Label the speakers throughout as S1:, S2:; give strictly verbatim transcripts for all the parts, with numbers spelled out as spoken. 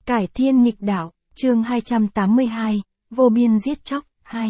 S1: Cải thiên nghịch đạo, chương hai trăm tám mươi hai, vô biên giết chóc, hai.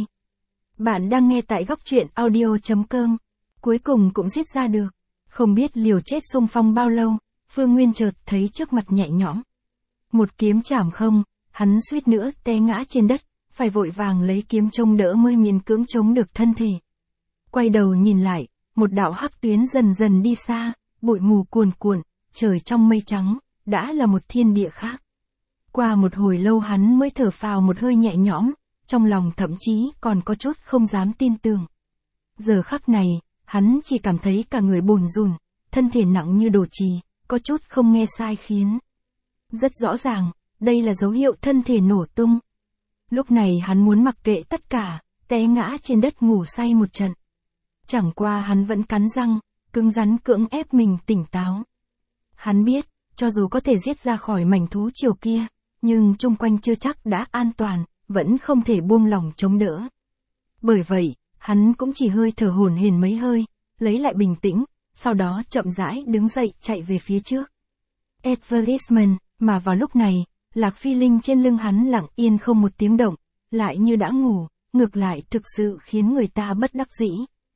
S1: Bạn đang nghe tại góc truyện audio.com. Cuối cùng cũng giết ra được. Không biết liều chết xung phong bao lâu, Phương Nguyên chợt thấy trước mặt nhẹ nhõm. Một kiếm chảm không, hắn suýt nữa té ngã trên đất, phải vội vàng lấy kiếm chống đỡ mới miễn cưỡng chống được thân thể. Quay đầu nhìn lại, một đạo hắc tuyến dần dần đi xa, bụi mù cuồn cuộn, trời trong mây trắng, đã là một thiên địa khác. Qua một hồi lâu hắn mới thở phào một hơi nhẹ nhõm, trong lòng thậm chí còn có chút không dám tin tưởng. Giờ khắc này, hắn chỉ cảm thấy cả người bồn rùn, thân thể nặng như đồ trì, có chút không nghe sai khiến. Rất rõ ràng, đây là dấu hiệu thân thể nổ tung. Lúc này hắn muốn mặc kệ tất cả, té ngã trên đất ngủ say một trận. Chẳng qua hắn vẫn cắn răng, cứng rắn cưỡng ép mình tỉnh táo. Hắn biết, cho dù có thể giết ra khỏi mảnh thú triều kia, nhưng chung quanh chưa chắc đã an toàn, vẫn không thể buông lỏng chống đỡ. Bởi vậy, hắn cũng chỉ hơi thở hổn hển mấy hơi, lấy lại bình tĩnh, sau đó chậm rãi đứng dậy chạy về phía trước. Advertisement, mà vào lúc này, Lạc Phi Linh trên lưng hắn lặng yên không một tiếng động, lại như đã ngủ, ngược lại thực sự khiến người ta bất đắc dĩ.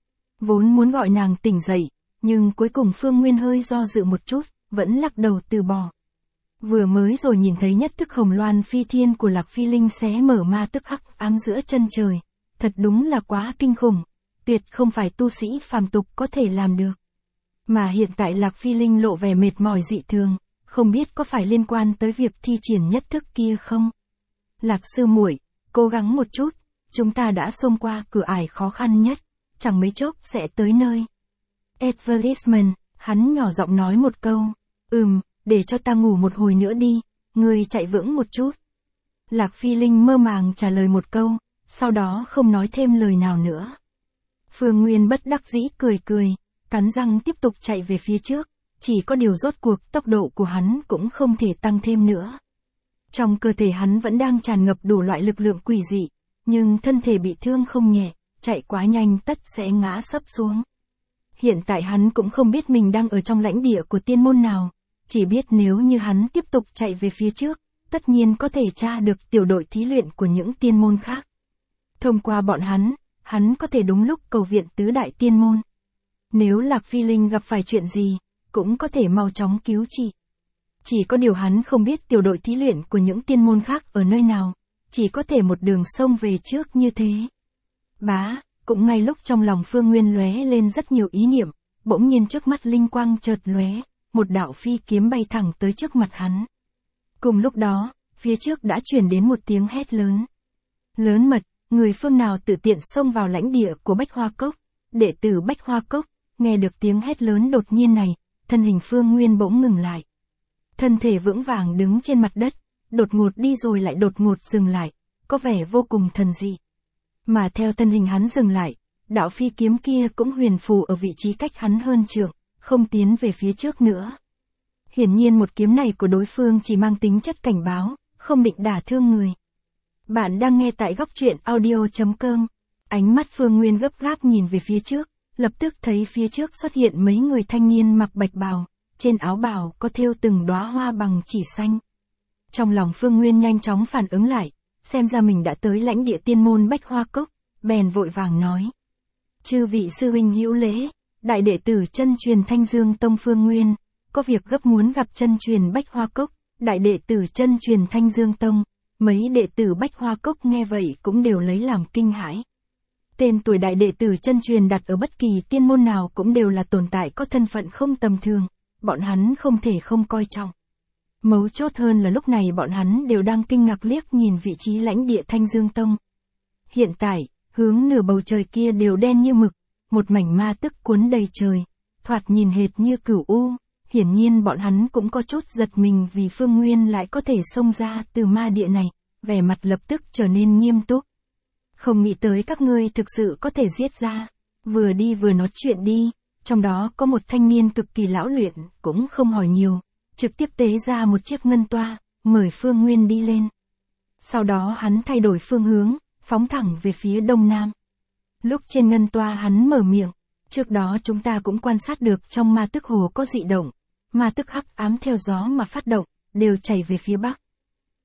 S1: Vốn muốn gọi nàng tỉnh dậy, nhưng cuối cùng Phương Nguyên hơi do dự một chút, vẫn lắc đầu từ bỏ. Vừa mới rồi nhìn thấy nhất thức hồng loan phi thiên của Lạc Phi Linh xé mở ma tức hắc ám giữa chân trời, thật đúng là quá kinh khủng, tuyệt không phải tu sĩ phàm tục có thể làm được. Mà hiện tại Lạc Phi Linh lộ vẻ mệt mỏi dị thường, không biết có phải liên quan tới việc thi triển nhất thức kia không? Lạc sư muội, cố gắng một chút, chúng ta đã xông qua cửa ải khó khăn nhất, chẳng mấy chốc sẽ tới nơi. Advertisement, hắn nhỏ giọng nói một câu, ừm, để cho ta ngủ một hồi nữa đi, ngươi chạy vững một chút. Lạc Phi Linh mơ màng trả lời một câu, sau đó không nói thêm lời nào nữa. Phương Nguyên bất đắc dĩ cười cười, cắn răng tiếp tục chạy về phía trước, chỉ có điều rốt cuộc tốc độ của hắn cũng không thể tăng thêm nữa. Trong cơ thể hắn vẫn đang tràn ngập đủ loại lực lượng quỷ dị, nhưng thân thể bị thương không nhẹ, chạy quá nhanh tất sẽ ngã sấp xuống. Hiện tại hắn cũng không biết mình đang ở trong lãnh địa của tiên môn nào, chỉ biết nếu như hắn tiếp tục chạy về phía trước, tất nhiên có thể tra được tiểu đội thí luyện của những tiên môn khác. Thông qua bọn hắn, hắn có thể đúng lúc cầu viện tứ đại tiên môn. Nếu Lạc Phi Linh gặp phải chuyện gì, cũng có thể mau chóng cứu trị. Chỉ có điều hắn không biết tiểu đội thí luyện của những tiên môn khác ở nơi nào, chỉ có thể một đường sông về trước như thế. Bá, cũng ngay lúc trong lòng Phương Nguyên lóe lên rất nhiều ý niệm, bỗng nhiên trước mắt linh quang chợt lóe, một đạo phi kiếm bay thẳng tới trước mặt hắn. Cùng lúc đó, phía trước đã truyền đến một tiếng hét lớn. Lớn mật, người phương nào tự tiện xông vào lãnh địa của Bách Hoa Cốc? Đệ tử Bách Hoa Cốc, nghe được tiếng hét lớn đột nhiên này, thân hình Phương Nguyên bỗng ngừng lại. Thân thể vững vàng đứng trên mặt đất, đột ngột đi rồi lại đột ngột dừng lại, có vẻ vô cùng thần dị. Mà theo thân hình hắn dừng lại, đạo phi kiếm kia cũng huyền phù ở vị trí cách hắn hơn trượng, không tiến về phía trước nữa. Hiển nhiên một kiếm này của đối phương chỉ mang tính chất cảnh báo, không định đả thương người. Bạn đang nghe tại góc truyện audio.com. Ánh mắt Phương Nguyên gấp gáp nhìn về phía trước, lập tức thấy phía trước xuất hiện mấy người thanh niên mặc bạch bào, trên áo bào có thêu từng đóa hoa bằng chỉ xanh. Trong lòng Phương Nguyên nhanh chóng phản ứng lại, xem ra mình đã tới lãnh địa tiên môn Bách Hoa Cốc, bèn vội vàng nói. Chư vị sư huynh hữu lễ, đại đệ tử chân truyền Thanh Dương Tông Phương Nguyên, có việc gấp muốn gặp chân truyền Bách Hoa Cốc, đại đệ tử chân truyền Thanh Dương Tông. Mấy đệ tử Bách Hoa Cốc nghe vậy cũng đều lấy làm kinh hãi. Tên tuổi đại đệ tử chân truyền đặt ở bất kỳ tiên môn nào cũng đều là tồn tại có thân phận không tầm thường, bọn hắn không thể không coi trọng. Mấu chốt hơn là lúc này bọn hắn đều đang kinh ngạc liếc nhìn vị trí lãnh địa Thanh Dương Tông. Hiện tại, hướng nửa bầu trời kia đều đen như mực, một mảnh ma tức cuốn đầy trời, thoạt nhìn hệt như cửu u, hiển nhiên bọn hắn cũng có chút giật mình vì Phương Nguyên lại có thể xông ra từ ma địa này, vẻ mặt lập tức trở nên nghiêm túc. Không nghĩ tới các ngươi thực sự có thể giết ra, vừa đi vừa nói chuyện đi, trong đó có một thanh niên cực kỳ lão luyện, cũng không hỏi nhiều, trực tiếp tế ra một chiếc ngân toa, mời Phương Nguyên đi lên. Sau đó hắn thay đổi phương hướng, phóng thẳng về phía đông nam. Lúc trên ngân toa hắn mở miệng, trước đó chúng ta cũng quan sát được trong ma tức hồ có dị động, ma tức hắc ám theo gió mà phát động, đều chảy về phía bắc.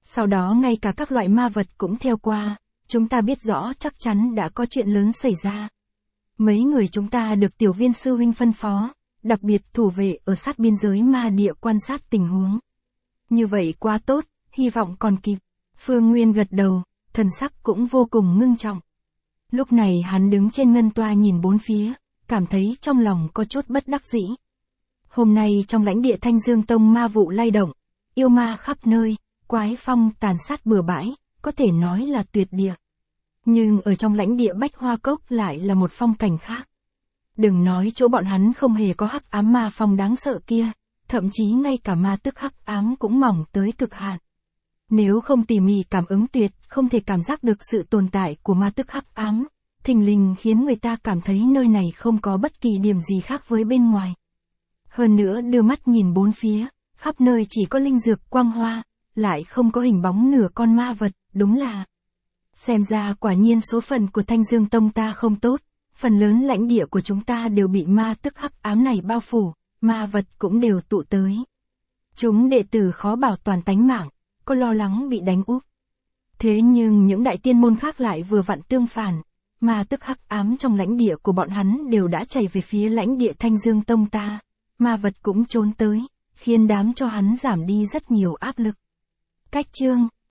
S1: Sau đó ngay cả các loại ma vật cũng theo qua, chúng ta biết rõ chắc chắn đã có chuyện lớn xảy ra. Mấy người chúng ta được tiểu viên sư huynh phân phó, đặc biệt thủ vệ ở sát biên giới ma địa quan sát tình huống. Như vậy quá tốt, hy vọng còn kịp. Phương Nguyên gật đầu, thần sắc cũng vô cùng ngưng trọng. Lúc này hắn đứng trên ngân toa nhìn bốn phía, cảm thấy trong lòng có chút bất đắc dĩ. Hôm nay trong lãnh địa Thanh Dương Tông ma vụ lay động, yêu ma khắp nơi, quái phong tàn sát bừa bãi, có thể nói là tuyệt địa. Nhưng ở trong lãnh địa Bách Hoa Cốc lại là một phong cảnh khác. Đừng nói chỗ bọn hắn không hề có hắc ám ma phong đáng sợ kia, thậm chí ngay cả ma tức hắc ám cũng mỏng tới cực hạn. Nếu không tỉ mỉ cảm ứng tuyệt, không thể cảm giác được sự tồn tại của ma tức hắc ám, thình lình khiến người ta cảm thấy nơi này không có bất kỳ điểm gì khác với bên ngoài. Hơn nữa đưa mắt nhìn bốn phía, khắp nơi chỉ có linh dược quang hoa, lại không có hình bóng nửa con ma vật, đúng là. Xem ra quả nhiên số phận của Thanh Dương Tông ta không tốt, phần lớn lãnh địa của chúng ta đều bị ma tức hắc ám này bao phủ, ma vật cũng đều tụ tới. Chúng đệ tử khó bảo toàn tánh mạng, có lo lắng bị đánh úp. Thế nhưng những đại tiên môn khác lại vừa vặn tương phản, ma tức hắc ám trong lãnh địa của bọn hắn đều đã chảy về phía lãnh địa Thanh Dương Tông ta, ma vật cũng trốn tới, khiến đám cho hắn giảm đi rất nhiều áp lực. Cách chương